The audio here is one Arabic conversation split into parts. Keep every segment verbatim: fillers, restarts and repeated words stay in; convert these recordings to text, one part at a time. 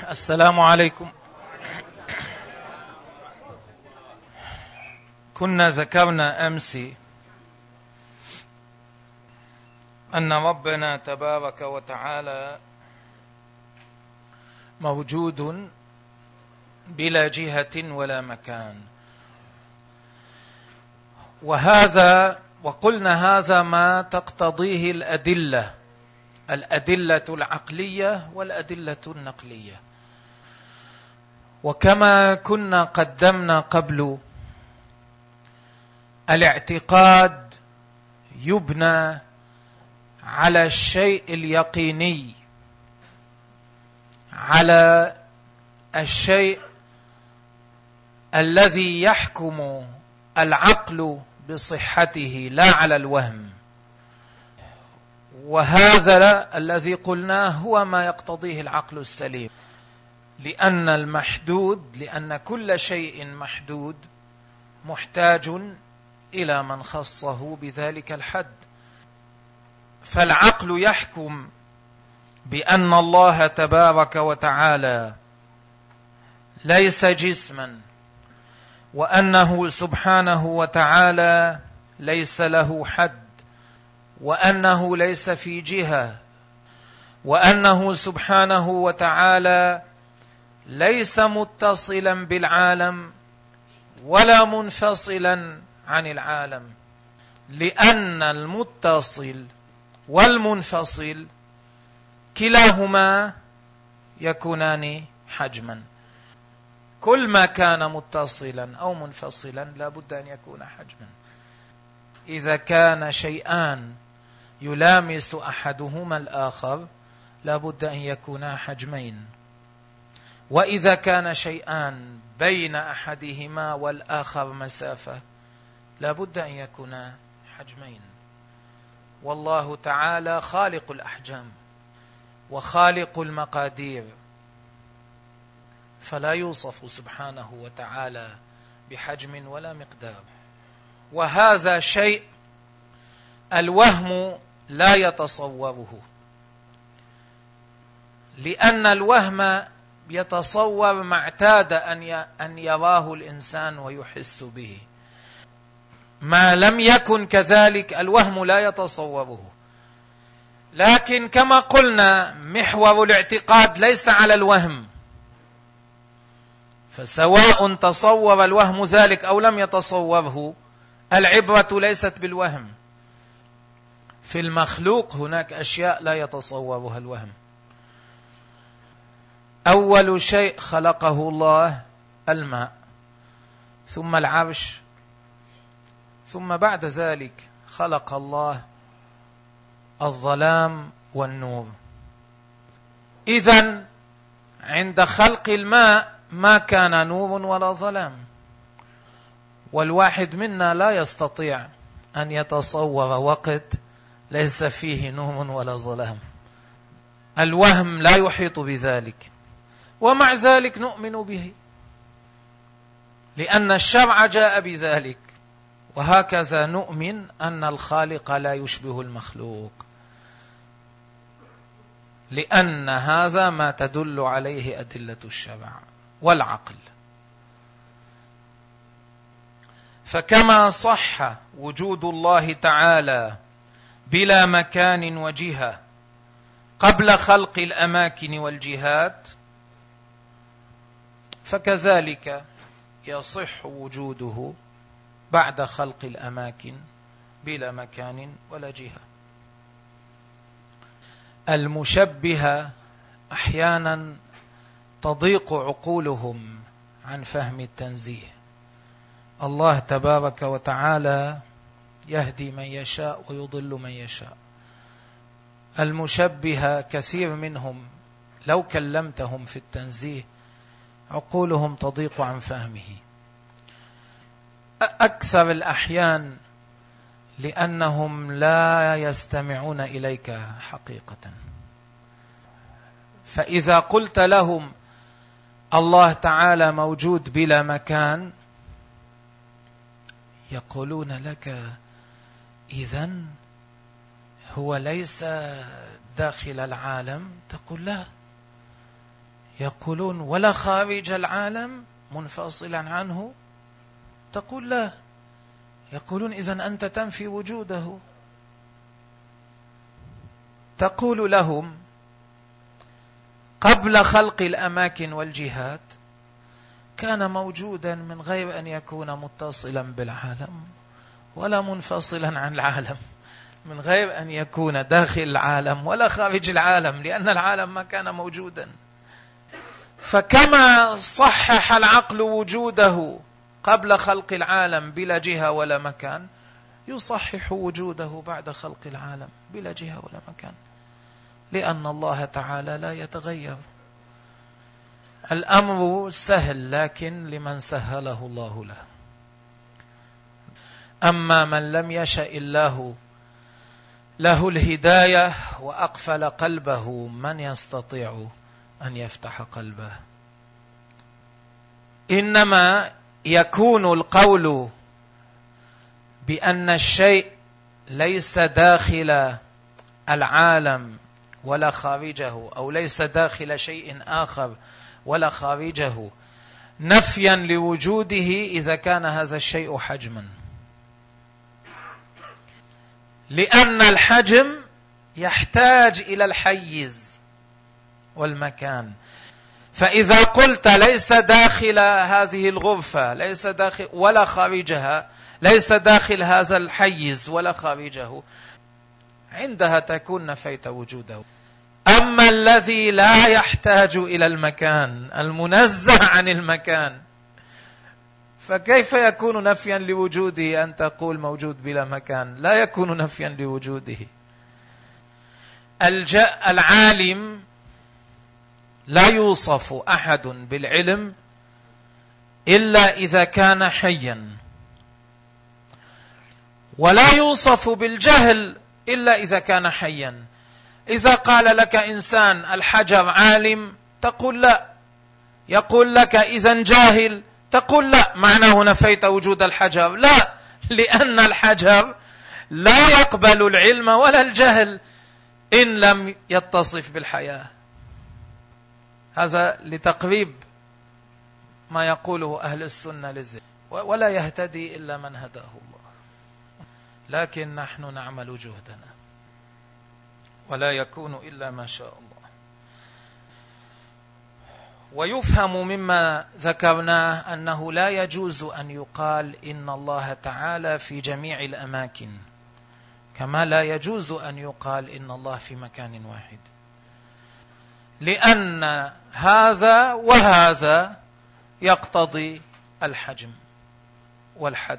السلام عليكم. كنا ذكرنا أمس أن ربنا تبارك وتعالى موجود بلا جهة ولا مكان، وهذا وقلنا هذا ما تقتضيه الأدلة الأدلة العقلية والأدلة النقلية. وكما كنا قدمنا قبل، الاعتقاد يبنى على الشيء اليقيني، على الشيء الذي يحكم العقل بصحته لا على الوهم، وهذا الذي قلناه هو ما يقتضيه العقل السليم، لأن المحدود لأن كل شيء محدود محتاج إلى من خصه بذلك الحد. فالعقل يحكم بأن الله تبارك وتعالى ليس جسما، وأنه سبحانه وتعالى ليس له حد، وأنه ليس في جهة، وأنه سبحانه وتعالى ليس متصلا بالعالم ولا منفصلا عن العالم، لأن المتصل والمنفصل كلاهما يكونان حجما. كل ما كان متصلا أو منفصلا لا بد أن يكون حجما. إذا كان شيئان يلامس أحدهما الآخر لا بد أن يكونا حجمين، وإذا كان شيئان بين أحدهما والآخر مسافة لا بد أن يكونا حجمين. والله تعالى خالق الأحجام وخالق المقادير، فلا يوصف سبحانه وتعالى بحجم ولا مقدار. وهذا شيء الوهم لا يتصوره، لأن الوهم يتصور ما اعتاد أن يراه الإنسان ويحس به. ما لم يكن كذلك الوهم لا يتصوره. لكن كما قلنا محور الاعتقاد ليس على الوهم، فسواء تصور الوهم ذلك أو لم يتصوره، العبرة ليست بالوهم. في المخلوق هناك أشياء لا يتصورها الوهم. أول شيء خلقه الله الماء، ثم العرش، ثم بعد ذلك خلق الله الظلام والنور. إذن عند خلق الماء ما كان نور ولا ظلام، والواحد منا لا يستطيع أن يتصور وقت ليس فيه نور ولا ظلام. الوهم لا يحيط بذلك، ومع ذلك نؤمن به لأن الشرع جاء بذلك. وهكذا نؤمن أن الخالق لا يشبه المخلوق، لأن هذا ما تدل عليه أدلة الشرع والعقل. فكما صح وجود الله تعالى بلا مكان وجهة قبل خلق الأماكن والجهات، فكذلك يصح وجوده بعد خلق الأماكن بلا مكان ولا جهة. المشبهة أحيانا تضيق عقولهم عن فهم التنزيه. الله تبارك وتعالى يهدي من يشاء ويضل من يشاء. المشبهة كثير منهم لو كلمتهم في التنزيه عقولهم تضيق عن فهمه. أكثر الأحيان لأنهم لا يستمعون إليك حقيقة. فإذا قلت لهم الله تعالى موجود بلا مكان يقولون لك إذن هو ليس داخل العالم؟ تقول لا، يقولون ولا خارج العالم منفصلا عنه؟ تقول لا. يقولون إذن أنت تنفي وجوده. تقول لهم قبل خلق الأماكن والجهات كان موجودا من غير أن يكون متصلا بالعالم ولا منفصلا عن العالم، من غير أن يكون داخل العالم ولا خارج العالم، لأن العالم ما كان موجودا. فكما صحح العقل وجوده قبل خلق العالم بلا جهة ولا مكان، يصحح وجوده بعد خلق العالم بلا جهة ولا مكان، لأن الله تعالى لا يتغير. الأمر سهل، لكن لمن سهله الله له. أما من لم يشأ الله له الهداية وأقفل قلبه، من يستطيع أن يفتح قلبه؟ إنما يكون القول بأن الشيء ليس داخل العالم ولا خارجه، أو ليس داخل شيء آخر ولا خارجه، نفيا لوجوده إذا كان هذا الشيء حجما، لأن الحجم يحتاج إلى الحيز والمكان. فإذا قلت ليس داخل هذه الغرفة، ليس داخل ولا خارجها، ليس داخل هذا الحيز ولا خارجه، عندها تكون نفيت وجوده. أما الذي لا يحتاج إلى المكان، المنزه عن المكان، فكيف يكون نفيا لوجوده أن تقول موجود بلا مكان؟ لا يكون نفيا لوجوده. العالم لا يوصف أحد بالعلم إلا إذا كان حيا، ولا يوصف بالجهل إلا إذا كان حيا. إذا قال لك إنسان الحجر عالم تقول لا، يقول لك إذن جاهل تقول لا، معناه نفيت وجود الحجر؟ لا، لأن الحجر لا يقبل العلم ولا الجهل إن لم يتصف بالحياة. هذا لتقريب ما يقوله أهل السنة للذهن، ولا يهتدي إلا من هداه الله. لكن نحن نعمل جهدنا ولا يكون إلا ما شاء الله. ويفهم مما ذكرناه أنه لا يجوز أن يقال إن الله تعالى في جميع الأماكن، كما لا يجوز أن يقال إن الله في مكان واحد، لأن هذا وهذا يقتضي الحجم والحد.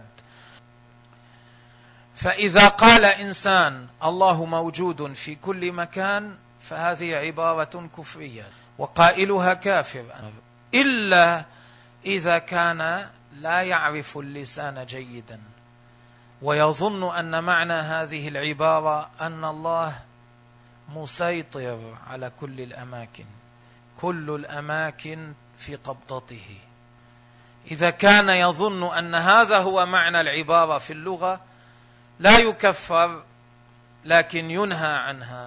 فإذا قال إنسان الله موجود في كل مكان فهذه عبارة كفرية وقائلها كافر، إلا إذا كان لا يعرف اللسان جيدا ويظن أن معنى هذه العبارة أن الله مسيطر على كل الأماكن، كل الأماكن في قبضته. إذا كان يظن أن هذا هو معنى العبارة في اللغة لا يكفر، لكن ينهى عنها.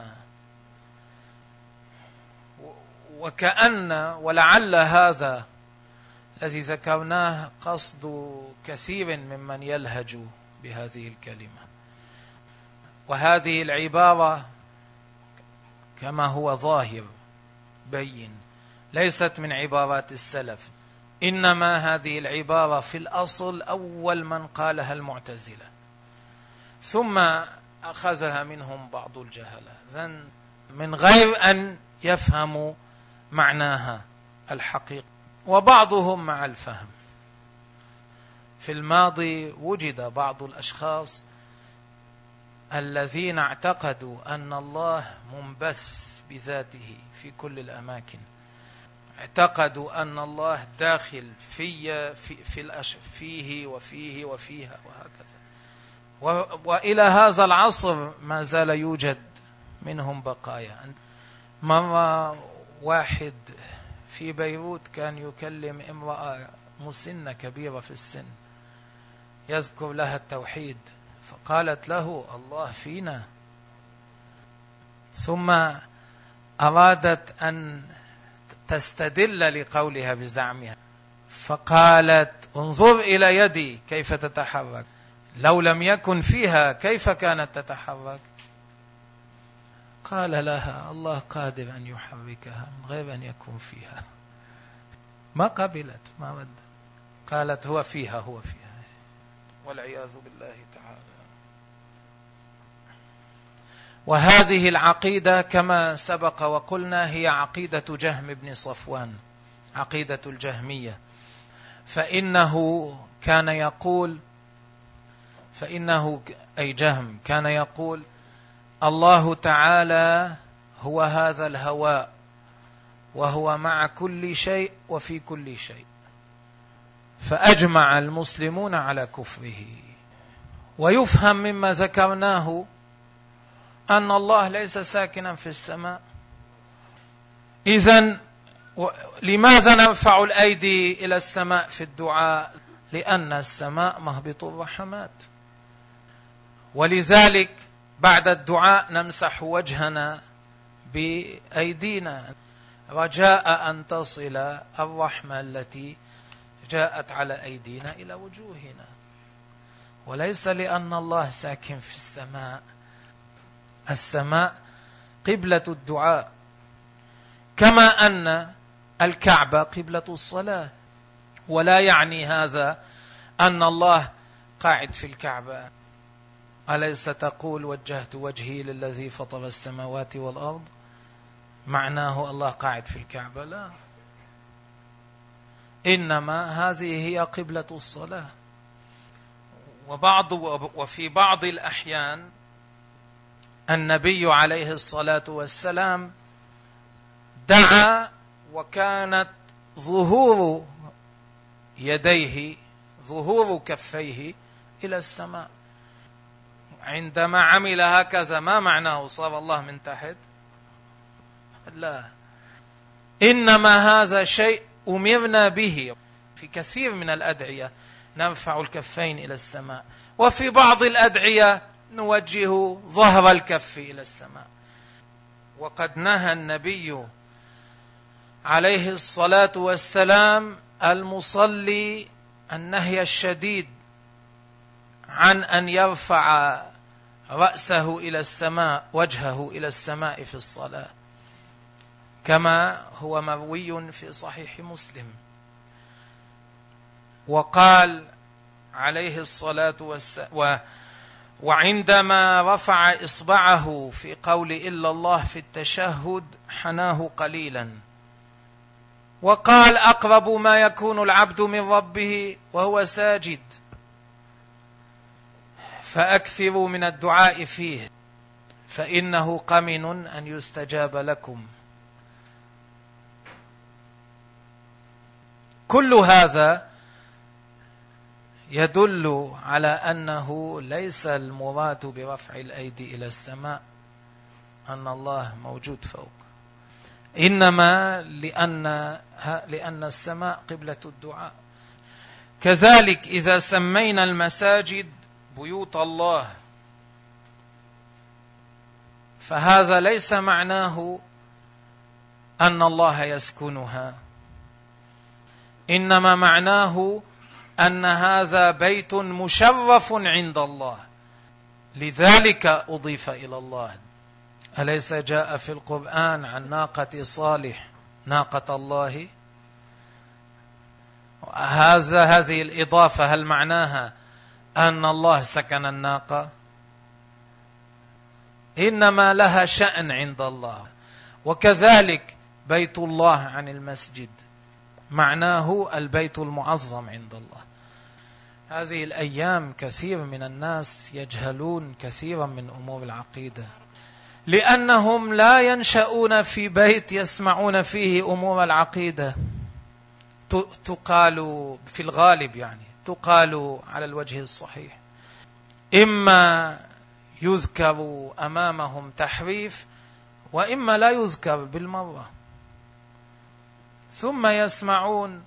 وكأن ولعل هذا الذي ذكرناه قصد كثير ممن يلهج بهذه الكلمة. وهذه العبارة كما هو ظاهر بين ليست من عبارات السلف، إنما هذه العبارة في الأصل أول من قالها المعتزلة، ثم أخذها منهم بعض الجهلة من غير أن يفهموا معناها الحقيقي، وبعضهم مع الفهم. في الماضي وجد بعض الأشخاص الذين اعتقدوا أن الله منبث بذاته في كل الأماكن، اعتقدوا أن الله داخل في في في الأش فيه وفيه وفيها وهكذا. وإلى هذا العصر ما زال يوجد منهم بقايا. مرة واحد في بيروت كان يكلم امرأة مسنة كبيرة في السن يذكر لها التوحيد، فقالت له الله فينا، ثم أرادت أن تستدل لقولها بزعمها، فقالت انظر إلى يدي كيف تتحرك، لو لم يكن فيها كيف كانت تتحرك؟ قال لها الله قادر أن يحركها من غير أن يكون فيها. ما قبلت، ما ودت، قالت هو فيها هو فيها، والعياذ بالله تعالى. وهذه العقيدة كما سبق وقلنا هي عقيدة جهم بن صفوان، عقيدة الجهمية. فإنه كان يقول فإنه أي جهم كان يقول الله تعالى هو هذا الهواء، وهو مع كل شيء وفي كل شيء، فأجمع المسلمون على كفره. ويفهم مما ذكرناه أن الله ليس ساكنا في السماء. إذن لماذا نرفع الأيدي إلى السماء في الدعاء؟ لأن السماء مهبط الرحمات، ولذلك بعد الدعاء نمسح وجهنا بأيدينا رجاء أن تصل الرحمة التي جاءت على أيدينا إلى وجوهنا، وليس لأن الله ساكن في السماء. السماء قبلة الدعاء، كما أن الكعبة قبلة الصلاة، ولا يعني هذا أن الله قاعد في الكعبة. أليس تقول وجهت وجهي للذي فطر السماوات والأرض؟ معناه الله قاعد في الكعبة؟ لا، إنما هذه هي قبلة الصلاة. وبعض وفي بعض الأحيان النبي عليه الصلاة والسلام دعا وكانت ظهور يديه ظهور كفيه إلى السماء. عندما عمل هكذا ما معناه صار الله من تحت؟ لا، إنما هذا شيء أمرنا به. في كثير من الأدعية نرفع الكفين إلى السماء، وفي بعض الأدعية نوجه ظهر الكف إلى السماء. وقد نهى النبي عليه الصلاة والسلام المصلي النهي الشديد عن أن يرفع رأسه إلى السماء، وجهه إلى السماء في الصلاة، كما هو مروي في صحيح مسلم. وقال عليه الصلاة والسلام و وعندما رفع إصبعه في قول إلا الله في التشهد حناه قليلا، وقال أقرب ما يكون العبد من ربه وهو ساجد، فأكثروا من الدعاء فيه فإنه قمن أن يستجاب لكم. كل هذا يدل على أنه ليس المراد برفع الأيدي إلى السماء أن الله موجود فوق، إنما لأن لأن السماء قبلة الدعاء. كذلك إذا سمينا المساجد بيوت الله، فهذا ليس معناه أن الله يسكنها، إنما معناه أن هذا بيت مشرف عند الله، لذلك أضيف إلى الله. أليس جاء في القرآن عن ناقة صالح ناقة الله؟ هذا هذه الإضافة هل معناها أن الله سكن الناقة؟ إنما لها شأن عند الله. وكذلك بيت الله عن المسجد معناه البيت المعظم عند الله. هذه الأيام كثير من الناس يجهلون كثيرا من أمور العقيدة، لأنهم لا ينشأون في بيت يسمعون فيه أمور العقيدة. تقال في الغالب يعني تقال على الوجه الصحيح، إما يذكر أمامهم تحريف، وإما لا يذكر بالمرة، ثم يسمعون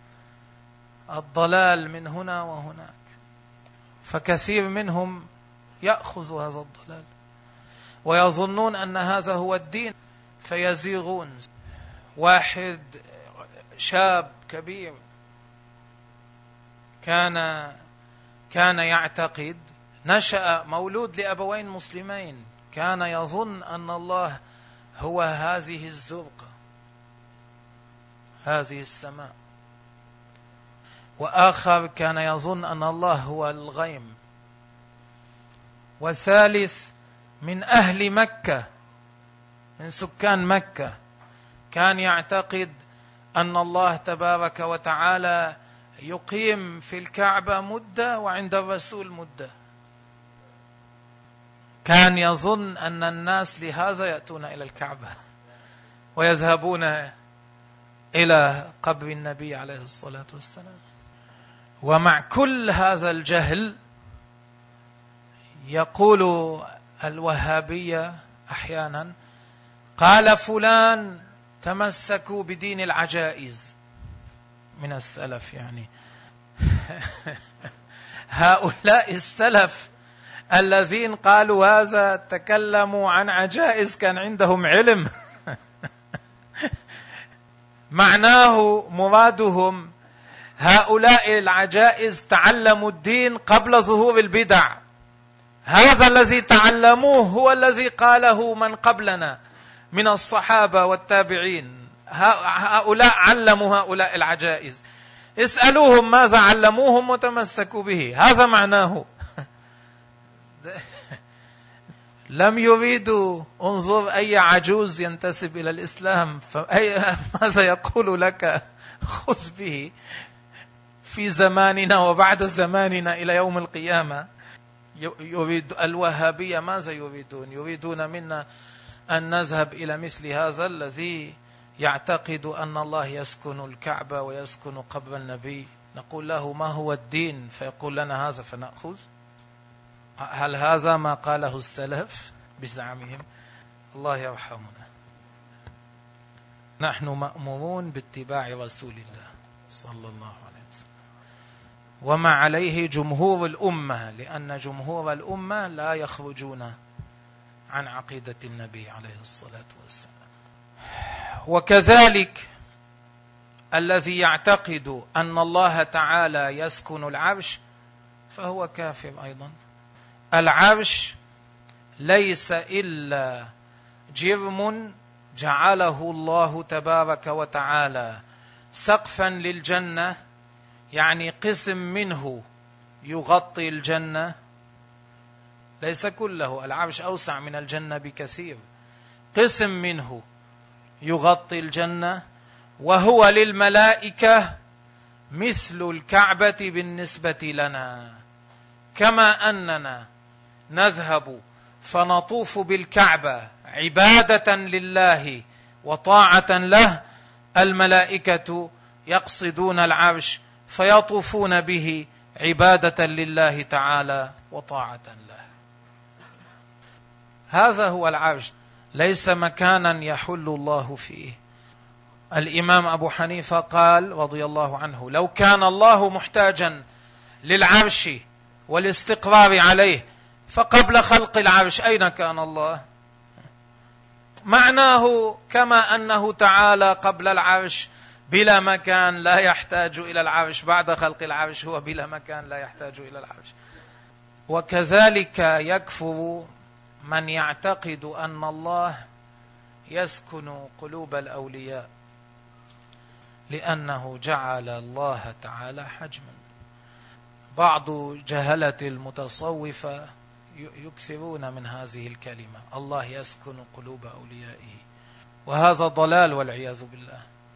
الضلال من هنا وهناك، فكثير منهم يأخذ هذا الضلال ويظنون أن هذا هو الدين فيزيغون. واحد شاب كبير كان كان يعتقد، نشأ مولود لأبوين مسلمين، كان يظن أن الله هو هذه الزرقة، هذه السماء، وآخر كان يظن أن الله هو الغيم، وثالث من أهل مكة من سكان مكة كان يعتقد أن الله تبارك وتعالى يقيم في الكعبة مدة وعند الرسول مدة. كان يظن أن الناس لهذا يأتون إلى الكعبة ويذهبون إلى قبر النبي عليه الصلاة والسلام. ومع كل هذا الجهل يقول الوهابية أحيانا، قال فلان تمسكوا بدين العجائز من السلف، يعني هؤلاء السلف الذين قالوا هذا تكلموا عن عجائز كان عندهم علم. معناه مرادهم هؤلاء العجائز تعلموا الدين قبل ظهور البدع، هذا الذي تعلموه هو الذي قاله من قبلنا من الصحابة والتابعين، هؤلاء علموا هؤلاء العجائز، اسألوهم ماذا علموهم وتمسكوا به، هذا معناه. لم يريدوا انظر أي عجوز ينتسب إلى الإسلام فماذا يقول لك خذ به في زماننا وبعد زماننا إلى يوم القيامة. يريد الوهابية ماذا يريدون؟ يريدون منا أن نذهب إلى مثل هذا الذي يعتقد أن الله يسكن الكعبة ويسكن قبر النبي، نقول له ما هو الدين فيقول لنا هذا فنأخذ. هل هذا ما قاله السلف بزعمهم؟ الله يرحمنا. نحن مأمورون باتباع رسول الله صلى الله عليه وسلم وما عليه جمهور الأمة، لأن جمهور الأمة لا يخرجون عن عقيدة النبي عليه الصلاة والسلام. وكذلك الذي يعتقد أن الله تعالى يسكن العرش فهو كافر أيضا. العرش ليس إلا جرم جعله الله تبارك وتعالى سقفا للجنة، يعني قسم منه يغطي الجنة، ليس كله، العرش أوسع من الجنة بكثير، قسم منه يغطي الجنة، وهو للملائكة مثل الكعبة بالنسبة لنا، كما أننا نذهب فنطوف بالكعبة عبادة لله وطاعة له، الملائكة يقصدون العرش فيطوفون به عبادة لله تعالى وطاعة له. هذا هو العرش، ليس مكانا يحل الله فيه. الإمام أبو حنيفة قال رضي الله عنه: لو كان الله محتاجا للعرش والاستقرار عليه فقبل خلق العرش أين كان الله؟ معناه كما أنه تعالى قبل العرش بلا مكان لا يحتاج إلى العرش، بعد خلق العرش هو بلا مكان لا يحتاج إلى العرش. وكذلك يكفر من يعتقد أن الله يسكن قلوب الأولياء، لأنه جعل الله تعالى حجما. بعض جهلة المتصوفة يكثرون من هذه الكلمة: الله يسكن قلوب أوليائه، وهذا ضلال والعياذ بالله.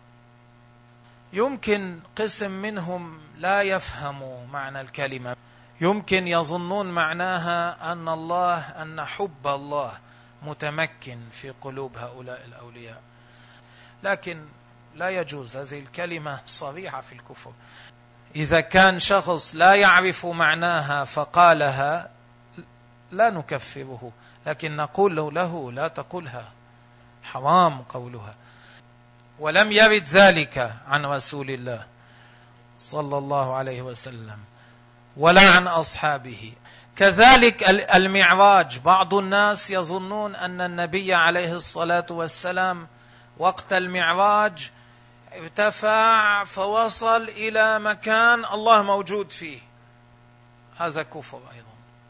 يمكن قسم منهم لا يفهم معنى الكلمة، يمكن يظنون معناها أن الله أن حب الله متمكن في قلوب هؤلاء الأولياء، لكن لا يجوز، هذه الكلمة صريحة في الكفر. إذا كان شخص لا يعرف معناها فقالها لا نكفره، لكن نقول له لا تقولها، حرام قولها. ولم يرد ذلك عن رسول الله صلى الله عليه وسلم ولا عن أصحابه. كذلك المعراج، بعض الناس يظنون أن النبي عليه الصلاة والسلام وقت المعراج ارتفع فوصل إلى مكان الله موجود فيه، هذا كفر أيضا.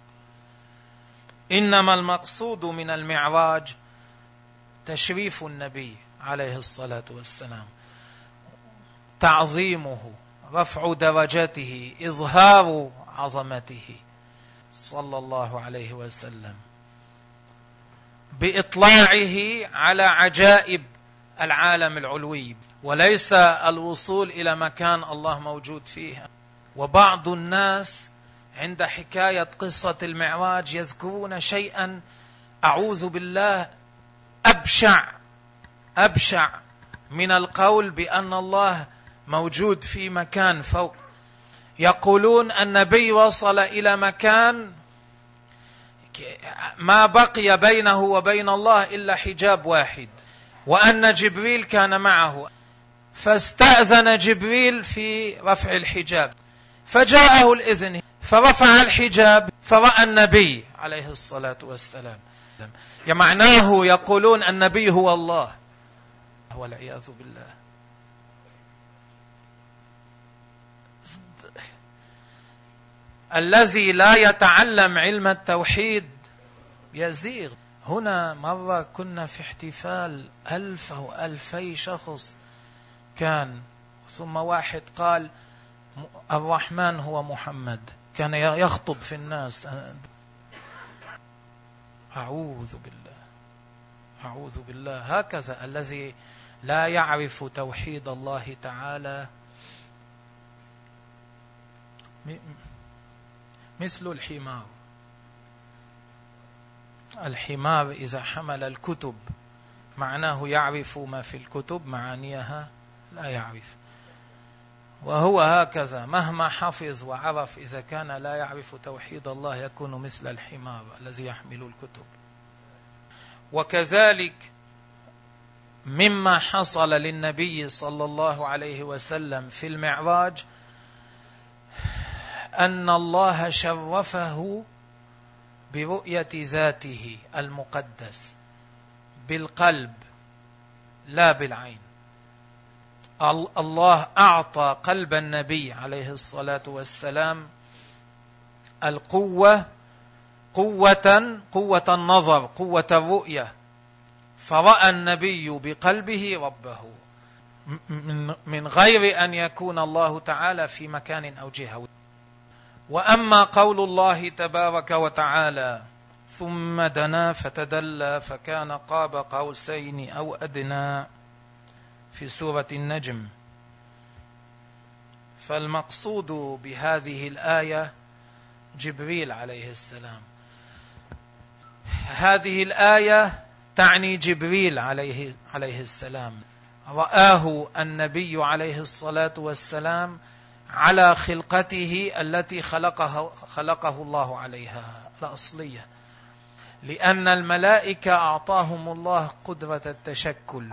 إنما المقصود من المعراج تشريف النبي عليه الصلاة والسلام، تعظيمه، رفع درجته، إظهار عظمته صلى الله عليه وسلم، بإطلاعه على عجائب العالم العلوي، وليس الوصول إلى مكان الله موجود فيه. وبعض الناس عند حكاية قصة المعراج يذكرون شيئا أعوذ بالله أبشع أبشع من القول بأن الله موجود في مكان فوق. يقولون النبي وصل إلى مكان ما بقي بينه وبين الله إلا حجاب واحد، وأن جبريل كان معه، فاستأذن جبريل في رفع الحجاب، فجاءه الإذن فرفع الحجاب فرأى النبي عليه الصلاة والسلام. معناه يقولون النبي هو الله، والعياذ بالله. الذي لا يتعلم علم التوحيد يزيغ. هنا مرة كنا في احتفال ألف أو ألفي شخص كان، ثم واحد قال الرحمن هو محمد، كان يخطب في الناس. أعوذ بالله أعوذ بالله. هكذا الذي لا يعرف توحيد الله تعالى مثل الحمار. الحمار إذا حمل الكتب معناه يعرف ما في الكتب، معانيها لا يعرف. وهو هكذا مهما حفظ وعرف، إذا كان لا يعرف توحيد الله يكون مثل الحمار الذي يحمل الكتب. وكذلك مما حصل للنبي صلى الله عليه وسلم في المعراج أن الله شرفه برؤية ذاته المقدس بالقلب لا بالعين. الله أعطى قلب النبي عليه الصلاة والسلام القوة، قوة قوة النظر، قوة الرؤية، فرأى النبي بقلبه ربه من غير أن يكون الله تعالى في مكان أو جهة. وأما قول الله تبارك وتعالى ثم دنا فتدلى فكان قاب قوسين أو أدنى في سورة النجم، فالمقصود بهذه الآية جبريل عليه السلام. هذه الآية تعني جبريل عليه, عليه السلام، رآه النبي عليه الصلاة والسلام على خلقته التي خلقه, خلقه الله عليها الأصلية، لأن الملائكة أعطاهم الله قدرة التشكل.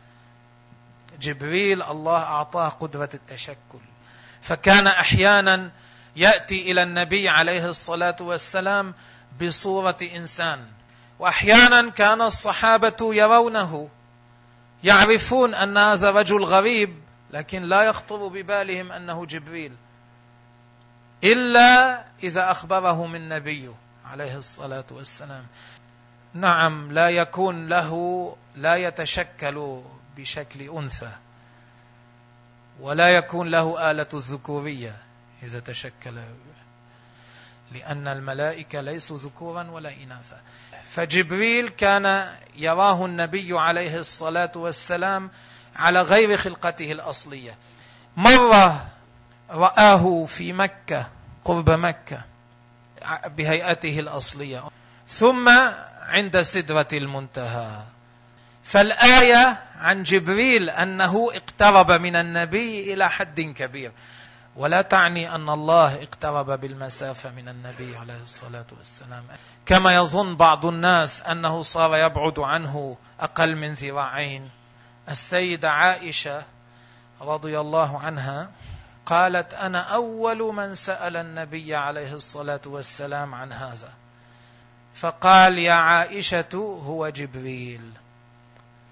جبريل الله أعطاه قدرة التشكل، فكان أحيانا يأتي إلى النبي عليه الصلاة والسلام بصورة إنسان، وأحيانا كان الصحابة يرونه يعرفون أن هذا رجل غريب، لكن لا يخطر ببالهم أنه جبريل إلا إذا أخبرهم النبي عليه الصلاة والسلام. نعم، لا يكون له، لا يتشكل بشكل أنثى، ولا يكون له آلة الذكورية إذا تشكل، لأن الملائكة ليسوا ذكورا ولا إناثا. فجبريل كان يراه النبي عليه الصلاة والسلام على غير خلقته الأصلية. مرة رآه في مكة قرب مكة بهيئته الأصلية، ثم عند سدرة المنتهى. فالآية عن جبريل أنه اقترب من النبي إلى حد كبير، ولا تعني أن الله اقترب بالمسافة من النبي عليه الصلاة والسلام، كما يظن بعض الناس أنه صار يبعد عنه أقل من ذراعين. السيدة عائشة رضي الله عنها قالت أنا أول من سأل النبي عليه الصلاة والسلام عن هذا، فقال يا عائشة هو جبريل.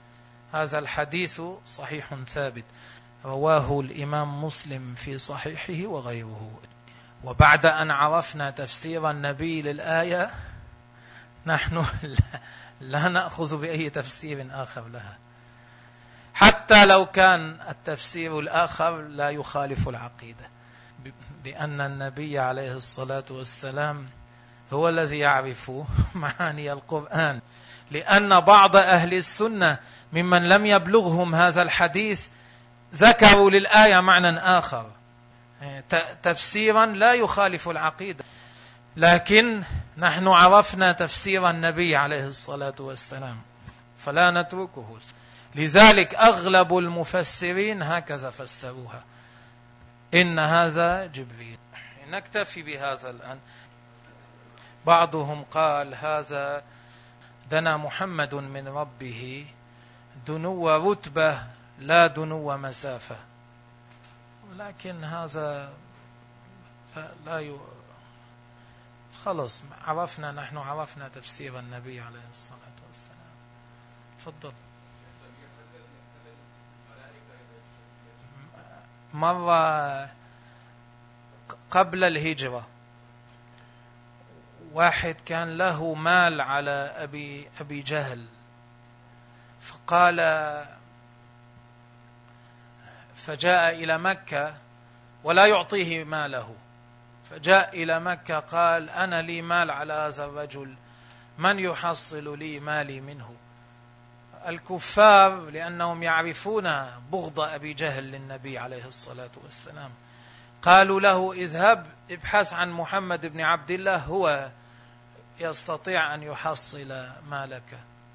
هذا الحديث صحيح ثابت، رواه الإمام مسلم في صحيحه وغيره. وبعد أن عرفنا تفسير النبي للآية نحن لا نأخذ بأي تفسير آخر لها، حتى لو كان التفسير الآخر لا يخالف العقيدة، لأن النبي عليه الصلاة والسلام هو الذي يعرف معاني القرآن. لأن بعض أهل السنة ممن لم يبلغهم هذا الحديث ذكروا للآية معنى آخر، تفسيرا لا يخالف العقيدة، لكن نحن عرفنا تفسير النبي عليه الصلاة والسلام فلا نتركه. لذلك أغلب المفسرين هكذا فسروها، إن هذا جبريل. نكتفي بهذا الآن. بعضهم قال هذا دنا محمد من ربه دنو رتبة لا دنو مسافة، ولكن هذا لا ي... خلص عرفنا، نحن عرفنا تفسير النبي عليه الصلاة والسلام. تفضل. مرة قبل الهجرة واحد كان له مال على أبي, أبي جهل، فقال فجاء إلى مكة ولا يعطيه ماله، فجاء إلى مكة قال أنا لي مال على هذا الرجل، من يحصل لي مالي منه؟ الكفار لأنهم يعرفون بغض أبي جهل للنبي عليه الصلاة والسلام قالوا له اذهب ابحث عن محمد بن عبد الله، هو يستطيع أن يحصل مالك.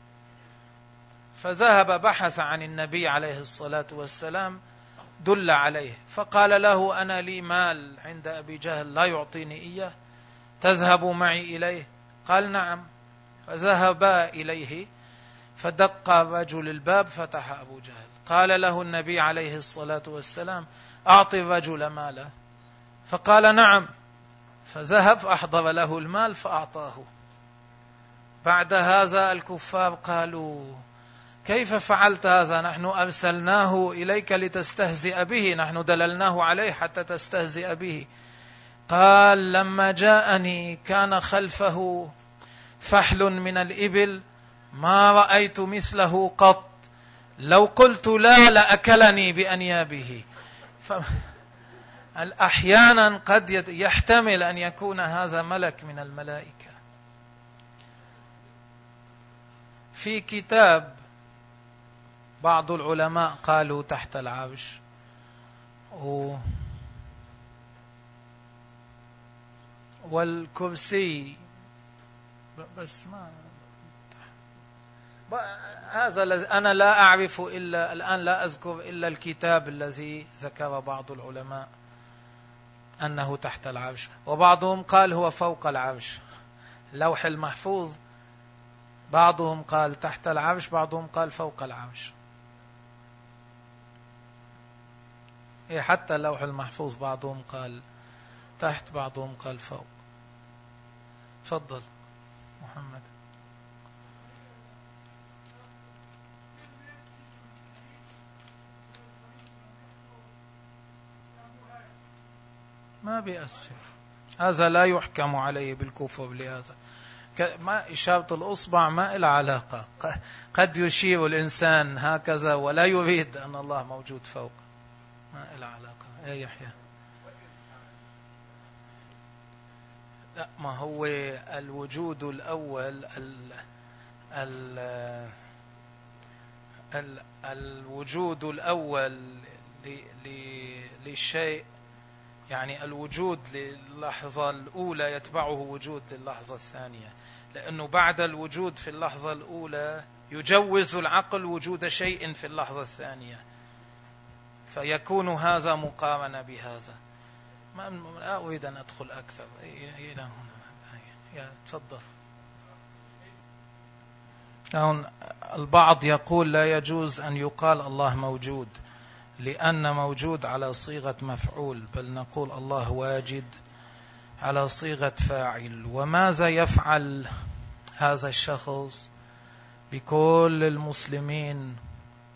فذهب بحث عن النبي عليه الصلاة والسلام دل عليه، فقال له أنا لي مال عند أبي جهل لا يعطيني إياه، تذهب معي إليه؟ قال نعم. فذهبا إليه فدق رجل الباب، فتح أبو جهل، قال له النبي عليه الصلاة والسلام أعطي الرجل ماله، فقال نعم. فذهب فأحضر له المال فأعطاه. بعد هذا الكفار قالوا كيف فعلت هذا؟ نحن أرسلناه إليك لتستهزئ به، نحن دللناه عليه حتى تستهزئ به. قال لما جاءني كان خلفه فحل من الإبل ما رأيت مثله قط، لو قلت لا لأكلني بأنيابه. أحيانا قد يحتمل أن يكون هذا ملك من الملائكة. في كتاب بعض العلماء قالوا تحت العرش، و والكرسي، بس ما هذا الذي أنا لا أعرف إلا الآن، لا أذكر إلا الكتاب الذي ذكر بعض العلماء أنه تحت العرش، وبعضهم قال هو فوق العرش. لوح المحفوظ بعضهم قال تحت العرش، بعضهم قال فوق العرش. إيه حتى اللوح المحفوظ بعضهم قال تحت، بعضهم قال فوق. تفضل محمد. ما بيأثر، هذا لا يحكم عليه بالكفر لهذا. ما إشارة الأصبع ما إلى علاقة، قد يشير الإنسان هكذا ولا يريد أن الله موجود فوق، ما إلى علاقة. يا يحيى لا، ما هو الوجود الأول ال ال ال الوجود الأول للشيء، يعني الوجود للحظة الأولى يتبعه وجود للحظة الثانية، لأنه بعد الوجود في اللحظة الأولى يجوز العقل وجود شيء في اللحظة الثانية، فيكون هذا مقارنة بهذا. ما أريد أن أدخل أكثر إلى هنا. تفضل. البعض يقول لا يجوز أن يقال الله موجود، لأن موجود على صيغة مفعول، بل نقول الله واجد على صيغة فاعل. وماذا يفعل هذا الشخص بكل المسلمين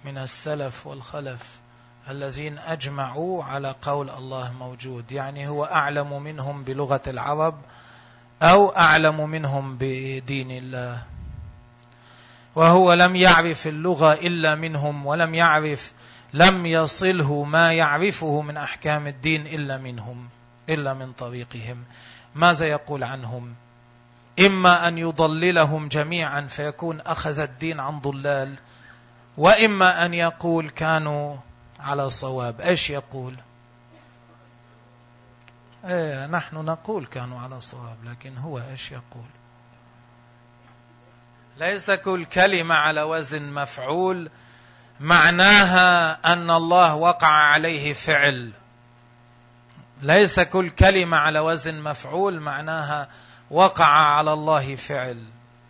من السلف والخلف الذين أجمعوا على قول الله موجود، يعني هو أعلم منهم بلغة العرب أو أعلم منهم بدين الله، وهو لم يعرف اللغة إلا منهم، ولم يعرف لم يصله ما يعرفه من أحكام الدين إلا منهم، إلا من طريقهم. ماذا يقول عنهم؟ إما أن يضللهم جميعا فيكون أخذ الدين عن ضلال، وإما أن يقول كانوا على صواب. إيش يقول؟ إيه، نحن نقول كانوا على صواب، لكن هو إيش يقول؟ ليس كل كلمة على وزن مفعول معناها أن الله وقع عليه فعل. ليس كل كلمة على وزن مفعول معناها وقع على الله فعل.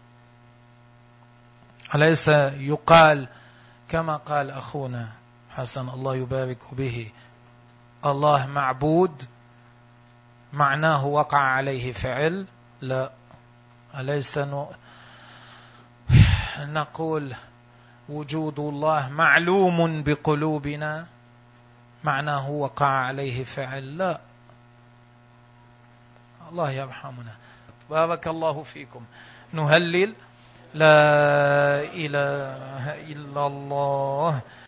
أليس يقال كما قال أخونا حسن الله يبارك به، الله معبود معناه وقع عليه فعل؟ لا. أليس نقول وجود الله معلوم بقلوبنا معناه وقع عليه فعل؟ لا. الله يرحمنا. بارك الله فيكم. نهلل لا إله إلا الله